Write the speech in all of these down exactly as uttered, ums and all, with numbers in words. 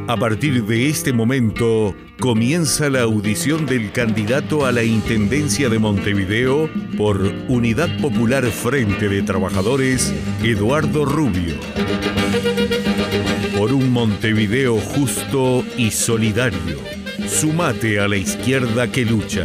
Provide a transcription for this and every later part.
A partir de este momento, comienza la audición del candidato a la Intendencia de Montevideo por Unidad Popular Frente de Trabajadores, Eduardo Rubio. Por un Montevideo justo y solidario. Sumate a la izquierda que lucha.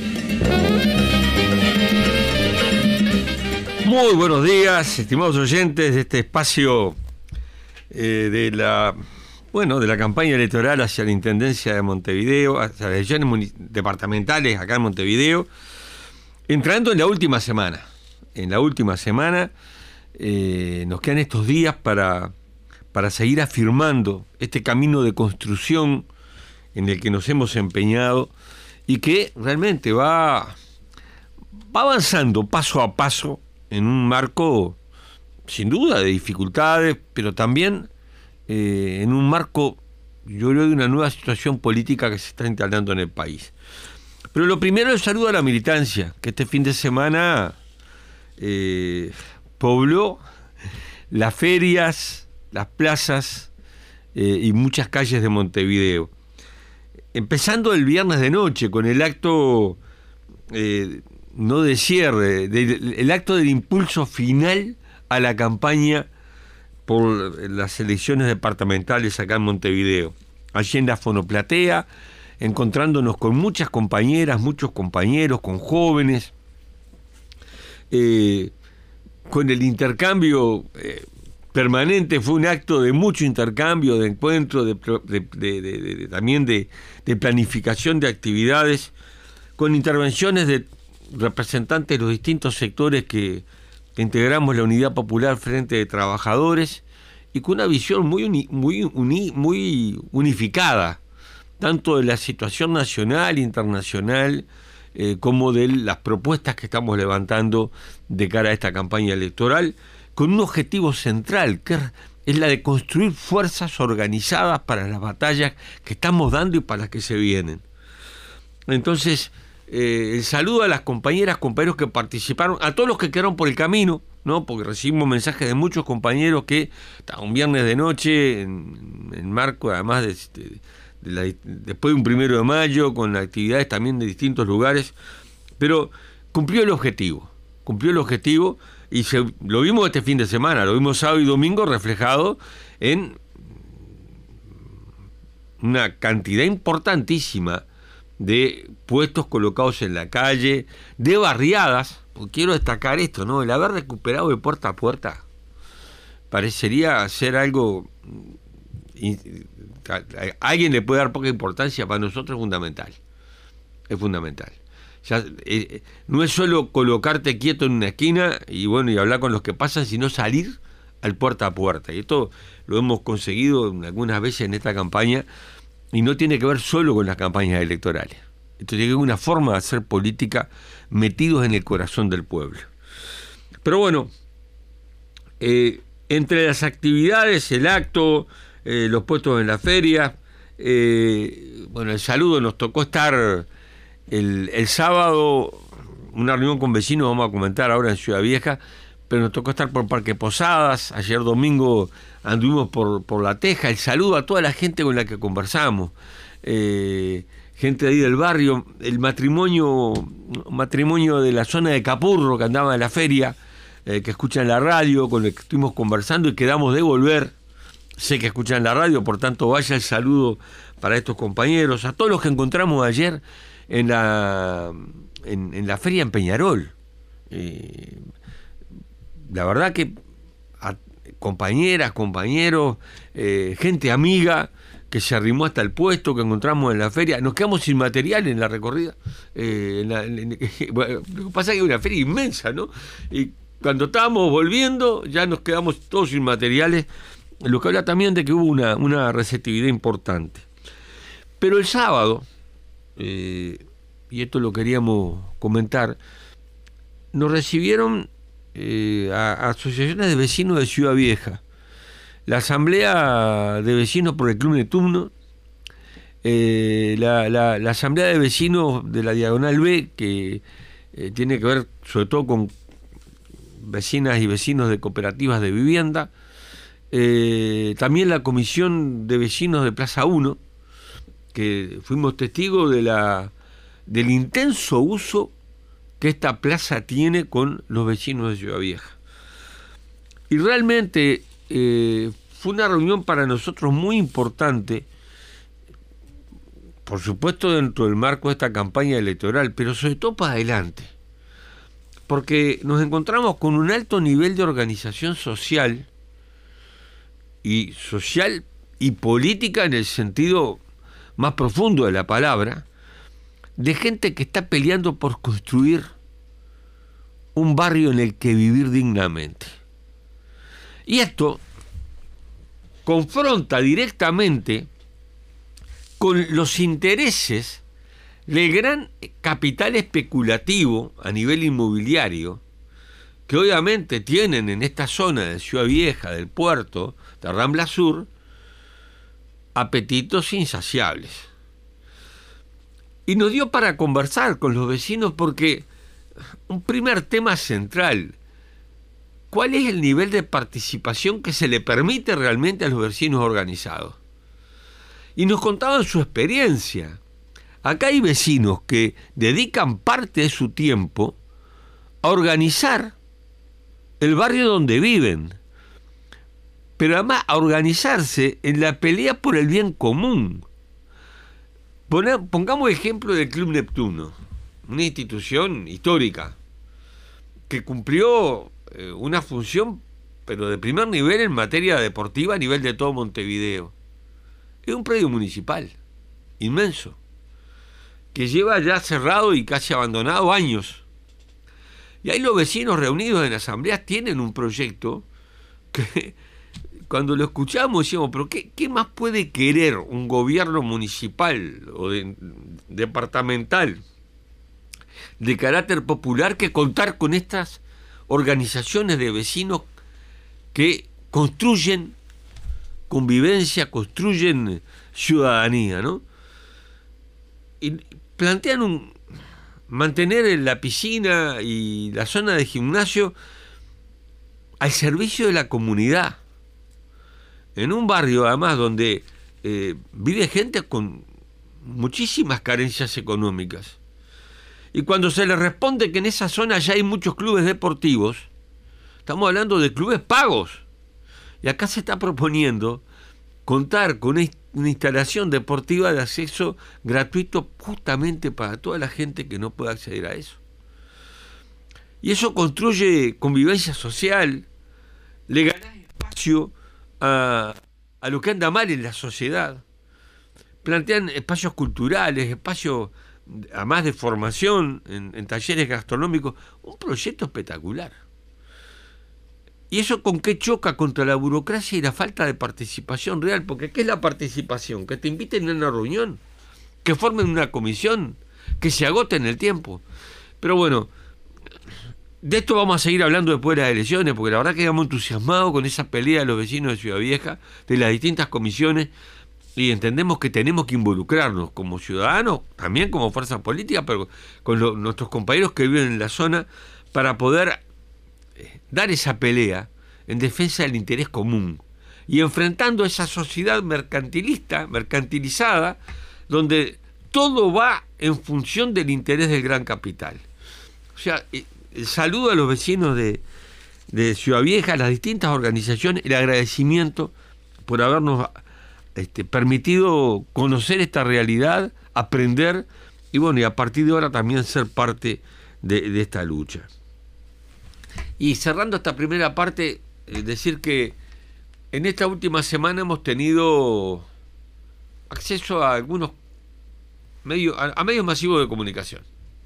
Muy buenos días, estimados oyentes de este espacio eh, de la... Bueno, de la campaña electoral hacia la Intendencia de Montevideo, hacia las elecciones departamentales acá en Montevideo, entrando en la última semana. En la última semana eh, nos quedan estos días para, para seguir afirmando este camino de construcción en el que nos hemos empeñado y que realmente va, va avanzando paso a paso en un marco, sin duda, de dificultades, pero también Eh, en un marco, yo creo, de una nueva situación política que se está instalando en el país. Pero lo primero es saludo a la militancia, que este fin de semana eh, pobló las ferias, las plazas eh, y muchas calles de Montevideo. Empezando el viernes de noche con el acto, eh, no de cierre, de, el acto del impulso final a la campaña por las elecciones departamentales acá en Montevideo. Allí en la Fonoplatea, encontrándonos con muchas compañeras, muchos compañeros, con jóvenes, eh, con el intercambio eh, permanente. Fue un acto de mucho intercambio, de encuentro, de, de, de, de, de, de, también de, de planificación de actividades, con intervenciones de representantes de los distintos sectores que integramos la Unidad Popular Frente de Trabajadores, y con una visión muy, uni, muy, uni, muy unificada, tanto de la situación nacional, internacional, eh, como de las propuestas que estamos levantando de cara a esta campaña electoral, con un objetivo central, que es la de construir fuerzas organizadas para las batallas que estamos dando y para las que se vienen. Entonces, Eh, el saludo a las compañeras, compañeros que participaron, a todos los que quedaron por el camino, ¿no? Porque recibimos mensajes de muchos compañeros que un viernes de noche, en, en marco además de, de, de la, después de un primero de mayo, con actividades también de distintos lugares, pero cumplió el objetivo, cumplió el objetivo y se, lo vimos este fin de semana, lo vimos sábado y domingo reflejado en una cantidad importantísima de puestos colocados en la calle, de barriadas. Quiero destacar esto, ¿no? El haber recuperado de puerta a puerta parecería ser algo, a alguien le puede dar poca importancia, para nosotros es fundamental, es fundamental. Ya, eh, no es solo colocarte quieto en una esquina y bueno y hablar con los que pasan, sino salir al puerta a puerta, y esto lo hemos conseguido algunas veces en esta campaña. Y no tiene que ver solo con las campañas electorales. Esto tiene que ver una forma de hacer política metidos en el corazón del pueblo. Pero bueno, eh, entre las actividades, el acto, eh, los puestos en la feria, eh, bueno, el saludo, nos tocó estar el, el sábado, una reunión con vecinos, vamos a comentar ahora en Ciudad Vieja, pero nos tocó estar por Parque Posadas. Ayer domingo anduvimos por, por La Teja. El saludo a toda la gente con la que conversamos, eh, gente de ahí del barrio, el matrimonio matrimonio de la zona de Capurro que andaba en la feria, eh, que escuchan la radio, con el que estuvimos conversando y quedamos de volver. Sé que escuchan la radio, por tanto vaya el saludo para estos compañeros, a todos los que encontramos ayer en la en, en la feria en Peñarol. eh, La verdad que a compañeras, compañeros, eh, gente amiga que se arrimó hasta el puesto que encontramos en la feria. Nos quedamos sin material en la recorrida. Eh, en la, en, bueno, lo que pasa es que es una feria inmensa, ¿no? Y cuando estábamos volviendo ya nos quedamos todos sin materiales, lo que habla también de que hubo una, una receptividad importante. Pero el sábado, eh, y esto lo queríamos comentar, nos recibieron Eh, a, a asociaciones de vecinos de Ciudad Vieja, la asamblea de vecinos por el Club Neptuno, eh, la, la, la asamblea de vecinos de la Diagonal B, que eh, tiene que ver sobre todo con vecinas y vecinos de cooperativas de vivienda, eh, también la comisión de vecinos de Plaza uno, que fuimos testigos de la, del intenso uso que esta plaza tiene con los vecinos de Ciudad Vieja. Y realmente eh, fue una reunión para nosotros muy importante, por supuesto dentro del marco de esta campaña electoral, pero sobre todo para adelante, porque nos encontramos con un alto nivel de organización social, y social y política en el sentido más profundo de la palabra, de gente que está peleando por construir un barrio en el que vivir dignamente. Y esto confronta directamente con los intereses del gran capital especulativo a nivel inmobiliario, que obviamente tienen en esta zona de Ciudad Vieja, del puerto, de Rambla Sur, apetitos insaciables. Y nos dio para conversar con los vecinos porque un primer tema central, ¿cuál es el nivel de participación que se le permite realmente a los vecinos organizados? Y nos contaban su experiencia. Acá hay vecinos que dedican parte de su tiempo a organizar el barrio donde viven, pero además a organizarse en la pelea por el bien común. Pongamos ejemplo del Club Neptuno, una institución histórica que cumplió eh, una función, pero de primer nivel en materia deportiva a nivel de todo Montevideo. Es un predio municipal, inmenso, que lleva ya cerrado y casi abandonado años. Y ahí los vecinos reunidos en asambleas tienen un proyecto que cuando lo escuchamos decíamos, pero ¿qué, qué más puede querer un gobierno municipal o de, departamental de carácter popular que contar con estas organizaciones de vecinos que construyen convivencia, construyen ciudadanía, ¿no? Y plantean un mantener la piscina y la zona de gimnasio al servicio de la comunidad, en un barrio además donde eh, vive gente con muchísimas carencias económicas. Y cuando se le responde que en esa zona ya hay muchos clubes deportivos, estamos hablando de clubes pagos, y acá se está proponiendo contar con una instalación deportiva de acceso gratuito justamente para toda la gente que no puede acceder a eso. Y eso construye convivencia social, le gana espacio a, a lo que anda mal en la sociedad. Plantean espacios culturales, espacios además de formación en, en talleres gastronómicos, un proyecto espectacular. ¿Y eso con qué choca? Contra la burocracia y la falta de participación real. Porque ¿qué es la participación? Que te inviten a una reunión, que formen una comisión, que se agoten el tiempo. Pero bueno, de esto vamos a seguir hablando después de las elecciones, porque la verdad que quedamos entusiasmados con esa pelea de los vecinos de Ciudad Vieja, de las distintas comisiones, y entendemos que tenemos que involucrarnos como ciudadanos, también como fuerza política, pero con lo, nuestros compañeros que viven en la zona, para poder dar esa pelea en defensa del interés común y enfrentando esa sociedad mercantilista, mercantilizada, donde todo va en función del interés del gran capital. O sea, el saludo a los vecinos de, de Ciudad Vieja, a las distintas organizaciones, el agradecimiento por habernos este, permitido conocer esta realidad, aprender y bueno, y a partir de ahora también ser parte de, de esta lucha. Y cerrando esta primera parte, eh, decir que en esta última semana hemos tenido acceso a algunos medios, a, a medios masivos de comunicación,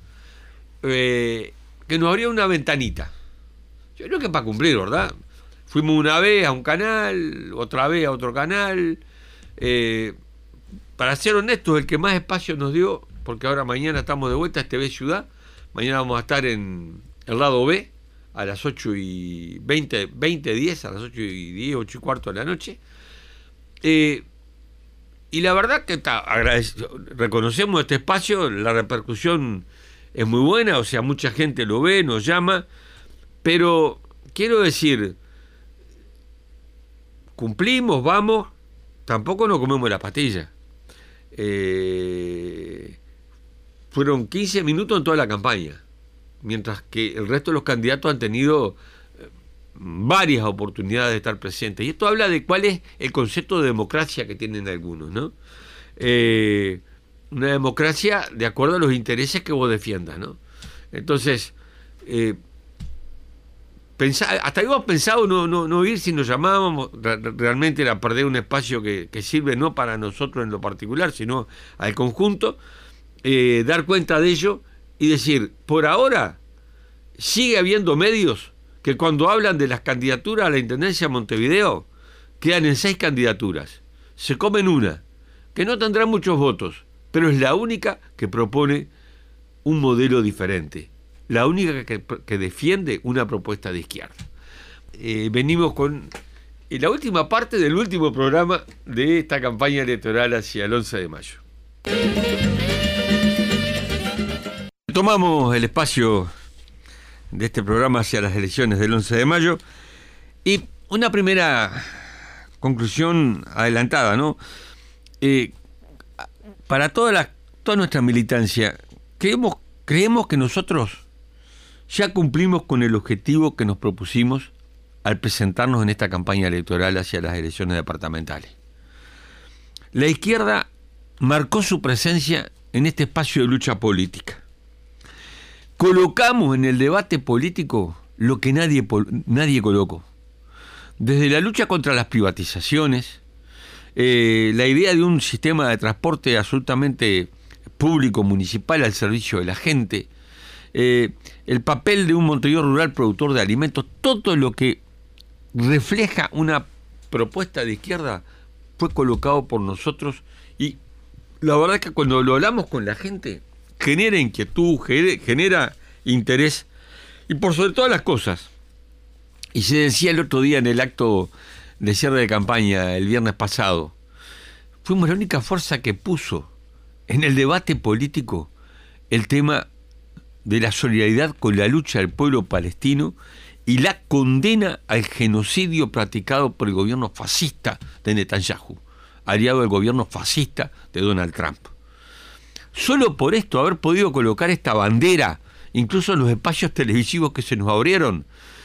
eh, que nos abrió una ventanita. Yo creo que para cumplir, ¿verdad? Fuimos una vez a un canal, otra vez a otro canal. Eh, para ser honestos, el que más espacio nos dio, porque ahora mañana estamos de vuelta, es T V Ciudad. Mañana vamos a estar en el lado B, a las ocho y veinte, veinte, diez, a las ocho y diez, ocho y cuarto de la noche. Eh, y la verdad que ta, reconocemos este espacio, la repercusión es muy buena, o sea, mucha gente lo ve, nos llama, pero quiero decir, cumplimos, vamos, tampoco nos comemos la pastilla. Eh, fueron quince minutos en toda la campaña, mientras que el resto de los candidatos han tenido varias oportunidades de estar presentes. Y esto habla de cuál es el concepto de democracia que tienen algunos, ¿no? Eh, una democracia de acuerdo a los intereses que vos defiendas, ¿no? Entonces, eh, pensá, hasta habíamos pensado no, no, no ir si nos llamábamos, realmente era perder un espacio que, que sirve no para nosotros en lo particular, sino al conjunto, eh, dar cuenta de ello y decir, por ahora sigue habiendo medios que cuando hablan de las candidaturas a la Intendencia de Montevideo, quedan en seis candidaturas. Se comen una, que no tendrá muchos votos, pero es la única que propone un modelo diferente, la única que, que defiende una propuesta de izquierda. Eh, venimos con eh, la última parte del último programa de esta campaña electoral hacia el once de mayo. Tomamos el espacio de este programa hacia las elecciones del once de mayo y una primera conclusión adelantada, ¿no? Eh, para toda la toda nuestra militancia, creemos, creemos que nosotros ya cumplimos con el objetivo que nos propusimos al presentarnos en esta campaña electoral hacia las elecciones departamentales. La izquierda marcó su presencia en este espacio de lucha política. Colocamos en el debate político lo que nadie, nadie colocó. Desde la lucha contra las privatizaciones, eh, la idea de un sistema de transporte absolutamente público, municipal, al servicio de la gente, eh, el papel de un Montevideo rural productor de alimentos, todo lo que refleja una propuesta de izquierda fue colocado por nosotros y la verdad es que cuando lo hablamos con la gente genera inquietud, genera interés y por sobre todas las cosas, y se decía el otro día en el acto de cierre de campaña el viernes pasado, fuimos la única fuerza que puso en el debate político el tema de la solidaridad con la lucha del pueblo palestino y la condena al genocidio practicado por el gobierno fascista de Netanyahu, aliado del gobierno fascista de Donald Trump. Solo por esto, haber podido colocar esta bandera, incluso en los espacios televisivos que se nos abrieron,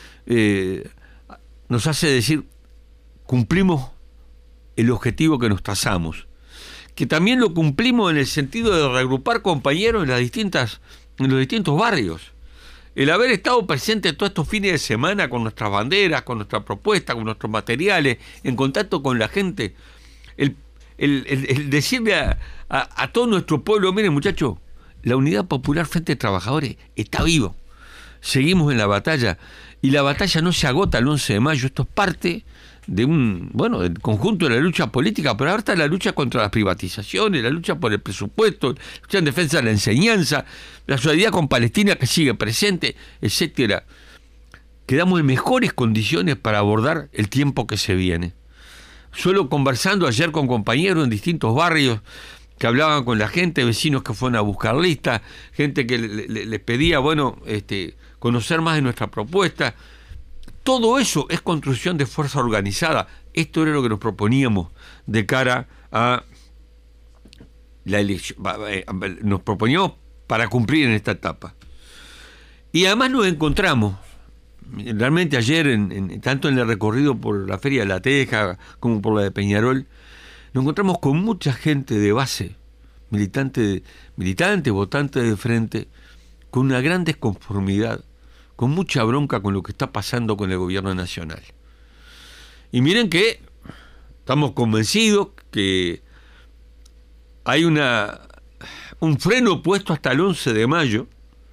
eh, nos hace decir, cumplimos el objetivo que nos trazamos. Que también lo cumplimos en el sentido de reagrupar compañeros en, las distintas, en los distintos barrios. El haber estado presente todos estos fines de semana con nuestras banderas, con nuestra propuesta, con nuestros materiales, en contacto con la gente, el El, el, el decirle a, a, a todo nuestro pueblo, miren muchachos, la Unidad Popular Frente de Trabajadores está vivo, seguimos en la batalla y la batalla no se agota el once de mayo, esto es parte de un, bueno, del conjunto de la lucha política, pero ahora está la lucha contra las privatizaciones, la lucha por el presupuesto, la lucha en defensa de la enseñanza, la solidaridad con Palestina que sigue presente, etcétera. Quedamos en mejores condiciones para abordar el tiempo que se viene. Solo conversando ayer con compañeros en distintos barrios que hablaban con la gente, vecinos que fueron a buscar listas, gente que le, le, les pedía, bueno, este, conocer más de nuestra propuesta. Todo eso es construcción de fuerza organizada. Esto era lo que nos proponíamos de cara a la elección. Nos proponíamos para cumplir en esta etapa. Y además nos encontramos, realmente ayer, en, en, tanto en el recorrido por la Feria de la Teja como por la de Peñarol, nos encontramos con mucha gente de base, militante, militante, votante de frente, con una gran desconformidad, con mucha bronca con lo que está pasando con el gobierno nacional. Y miren que estamos convencidos que hay una un freno puesto hasta el once de mayo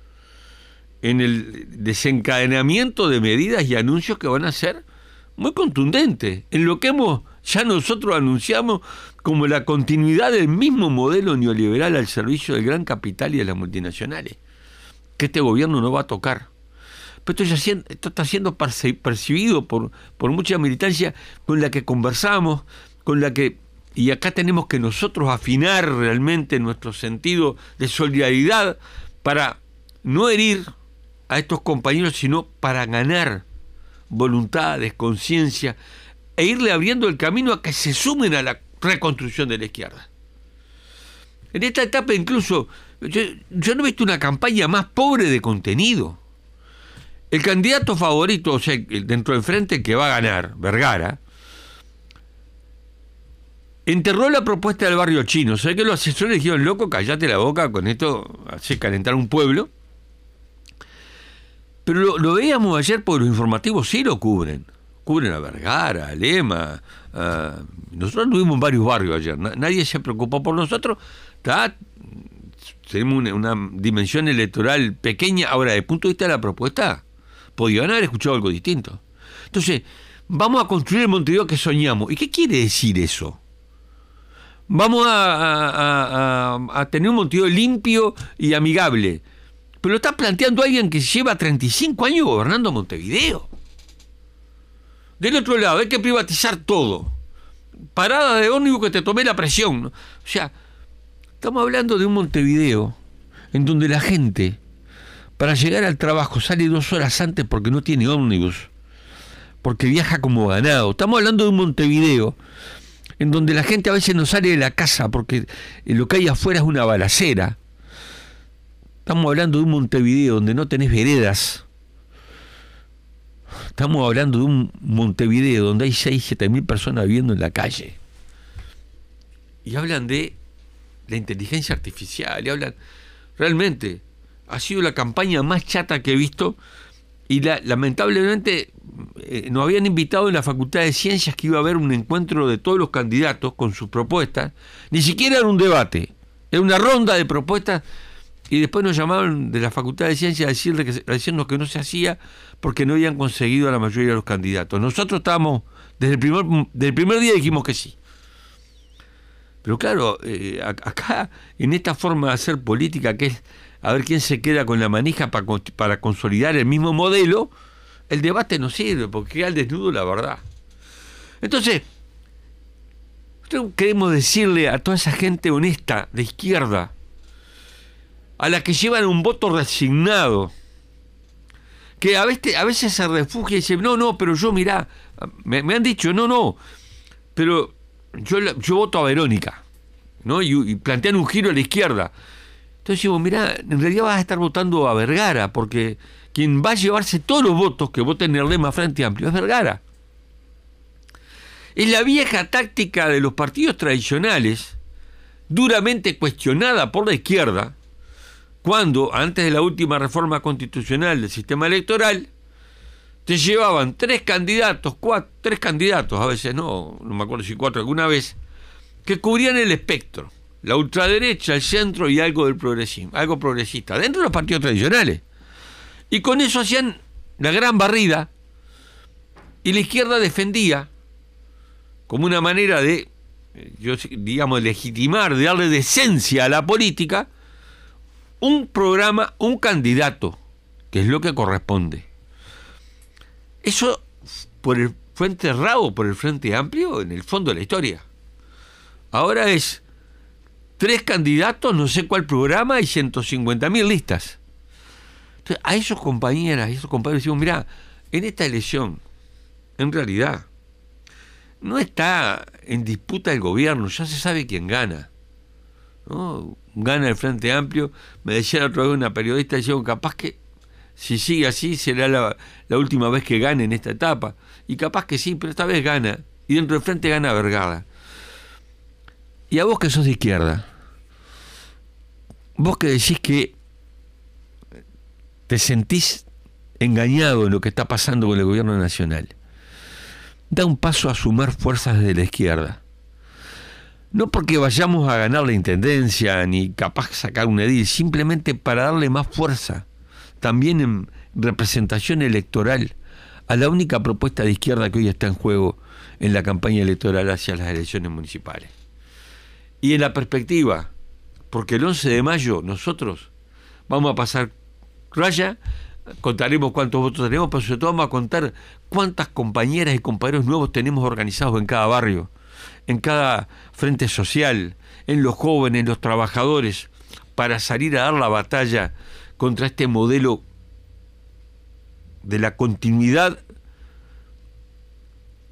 en el desencadenamiento de medidas y anuncios que van a ser muy contundentes, en lo que hemos ya nosotros anunciamos como la continuidad del mismo modelo neoliberal al servicio del gran capital y de las multinacionales, que este gobierno no va a tocar. Pero esto, ya, esto está siendo percibido por, por mucha militancia con la que conversamos, con la que, y acá tenemos que nosotros afinar realmente nuestro sentido de solidaridad para no herir a estos compañeros, sino para ganar voluntades, conciencia, e irle abriendo el camino a que se sumen a la reconstrucción de la izquierda. En esta etapa incluso, yo, yo no he visto una campaña más pobre de contenido. El candidato favorito, o sea, dentro del frente que va a ganar, Vergara, enterró la propuesta del barrio chino. O sea que los asesores dijeron, loco, callate la boca, con esto hace calentar un pueblo. Pero lo, lo veíamos ayer porque los informativos sí lo cubren. Cubren a Vergara, a Lema. A... Nosotros tuvimos varios barrios ayer. Nadie se preocupó por nosotros. Está... Tenemos una, una dimensión electoral pequeña. Ahora, desde el punto de vista de la propuesta, podían haber escuchado algo distinto. Entonces, vamos a construir el Montevideo que soñamos. ¿Y qué quiere decir eso? Vamos a, a, a, a tener un Montevideo limpio y amigable. Pero lo está planteando alguien que lleva treinta y cinco años gobernando Montevideo. Del otro lado, hay que privatizar todo. Parada de ómnibus que te tomé la presión, ¿no? O sea, estamos hablando de un Montevideo en donde la gente, para llegar al trabajo, sale dos horas antes porque no tiene ómnibus, porque viaja como ganado. Estamos hablando de un Montevideo en donde la gente a veces no sale de la casa porque lo que hay afuera es una balacera. Estamos hablando de un Montevideo donde no tenés veredas. Estamos hablando de un Montevideo donde hay seis, siete mil personas viviendo en la calle. Y hablan de la inteligencia artificial, y hablan... Realmente, ha sido la campaña más chata que he visto, y la, lamentablemente eh, nos habían invitado en la Facultad de Ciencias que iba a haber un encuentro de todos los candidatos con sus propuestas. Ni siquiera era un debate, era una ronda de propuestas. Y después nos llamaron de la Facultad de Ciencias a, decirle que, a decirnos que no se hacía porque no habían conseguido a la mayoría de los candidatos. Nosotros estábamos, desde el primer, desde el primer día dijimos que sí. Pero claro, eh, acá, en esta forma de hacer política, que es a ver quién se queda con la manija para, para consolidar el mismo modelo, el debate no sirve, porque queda al desnudo la verdad. Entonces, nosotros queremos decirle a toda esa gente honesta de izquierda, a la que llevan un voto resignado, que a veces, a veces se refugia y dice, no, no, pero yo mirá, me, me han dicho, no, no, pero yo, yo voto a Verónica, ¿no? Y, y plantean un giro a la izquierda. Entonces digo, mirá, en realidad vas a estar votando a Vergara, porque quien va a llevarse todos los votos que voten en el lema Frente Amplio es Vergara. Es la vieja táctica de los partidos tradicionales, duramente cuestionada por la izquierda, cuando, antes de la última reforma constitucional del sistema electoral, te llevaban tres candidatos, cuatro, tres candidatos, a veces no, no me acuerdo si cuatro alguna vez, que cubrían el espectro, la ultraderecha, el centro y algo del progresismo, algo progresista, dentro de los partidos tradicionales. Y con eso hacían la gran barrida, y la izquierda defendía, como una manera de, yo, digamos, legitimar, de darle decencia a la política, un programa, un candidato, que es lo que corresponde. Eso por el, fue enterrado por el Frente Amplio en el fondo de la historia. Ahora es tres candidatos, no sé cuál programa, y ciento cincuenta mil listas. Entonces, a esos compañeras, a esos compañeros decimos, mirá, en esta elección, en realidad, no está en disputa el gobierno, ya se sabe quién gana, ¿no? Gana el Frente Amplio. Me decía la otra vez una periodista, decía, capaz que si sigue así será la, la última vez que gane en esta etapa, y capaz que sí, pero esta vez gana, y dentro del Frente gana Vergara. Y a vos que sos de izquierda, vos que decís que te sentís engañado en lo que está pasando con el gobierno nacional, da un paso a sumar fuerzas de la izquierda. No porque vayamos a ganar la intendencia ni capaz sacar un edil, simplemente para darle más fuerza, también en representación electoral, a la única propuesta de izquierda que hoy está en juego en la campaña electoral hacia las elecciones municipales. Y en la perspectiva, porque el once de mayo nosotros vamos a pasar raya, contaremos cuántos votos tenemos, pero sobre todo vamos a contar cuántas compañeras y compañeros nuevos tenemos organizados en cada barrio, en cada frente social, en los jóvenes, en los trabajadores, para salir a dar la batalla contra este modelo de la continuidad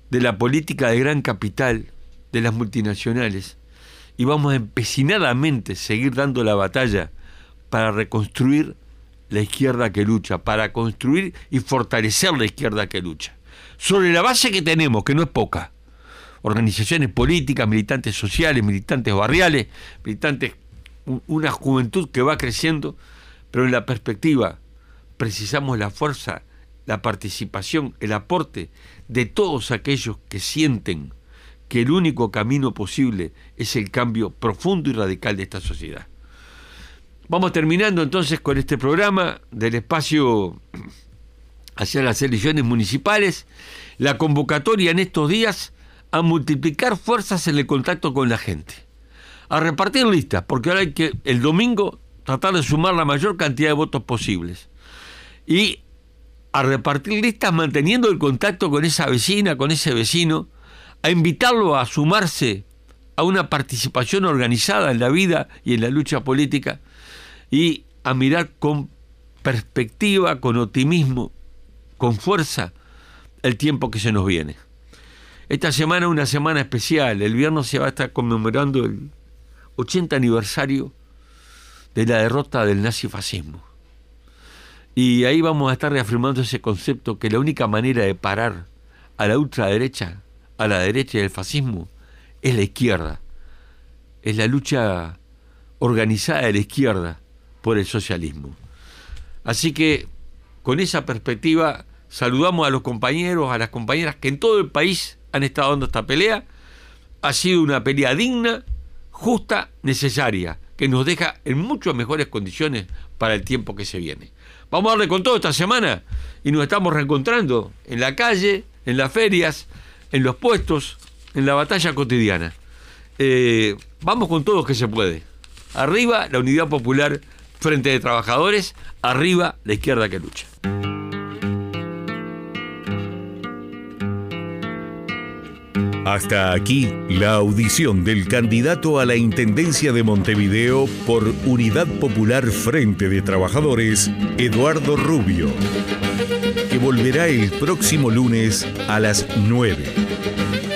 de la política de gran capital, de las multinacionales, y vamos a empecinadamente seguir dando la batalla para reconstruir la izquierda que lucha, para construir y fortalecer la izquierda que lucha. Sobre la base que tenemos, que no es poca, organizaciones políticas, militantes sociales, militantes barriales, militantes, una juventud que va creciendo, pero en la perspectiva precisamos la fuerza, la participación, el aporte de todos aquellos que sienten que el único camino posible es el cambio profundo y radical de esta sociedad. Vamos terminando entonces con este programa del espacio hacia las elecciones municipales, la convocatoria en estos días a multiplicar fuerzas en el contacto con la gente, a repartir listas, porque ahora hay que el domingo tratar de sumar la mayor cantidad de votos posibles, y a repartir listas manteniendo el contacto con esa vecina, con ese vecino, a invitarlo a sumarse a una participación organizada en la vida y en la lucha política, y a mirar con perspectiva, con optimismo, con fuerza, el tiempo que se nos viene. Esta semana es una semana especial. El viernes se va a estar conmemorando el ochenta aniversario de la derrota del nazifascismo. Y ahí vamos a estar reafirmando ese concepto que la única manera de parar a la ultraderecha, a la derecha del fascismo, es la izquierda. Es la lucha organizada de la izquierda por el socialismo. Así que, con esa perspectiva, saludamos a los compañeros, a las compañeras que en todo el país han estado dando esta pelea. Ha sido una pelea digna, justa, necesaria, que nos deja en muchas mejores condiciones para el tiempo que se viene. Vamos a darle con todo esta semana y nos estamos reencontrando en la calle, en las ferias, en los puestos, en la batalla cotidiana. Eh, vamos con todo que se puede. Arriba la Unidad Popular Frente de Trabajadores, arriba la izquierda que lucha. Hasta aquí la audición del candidato a la Intendencia de Montevideo por Unidad Popular Frente de Trabajadores, Eduardo Rubio, que volverá el próximo lunes a las nueve.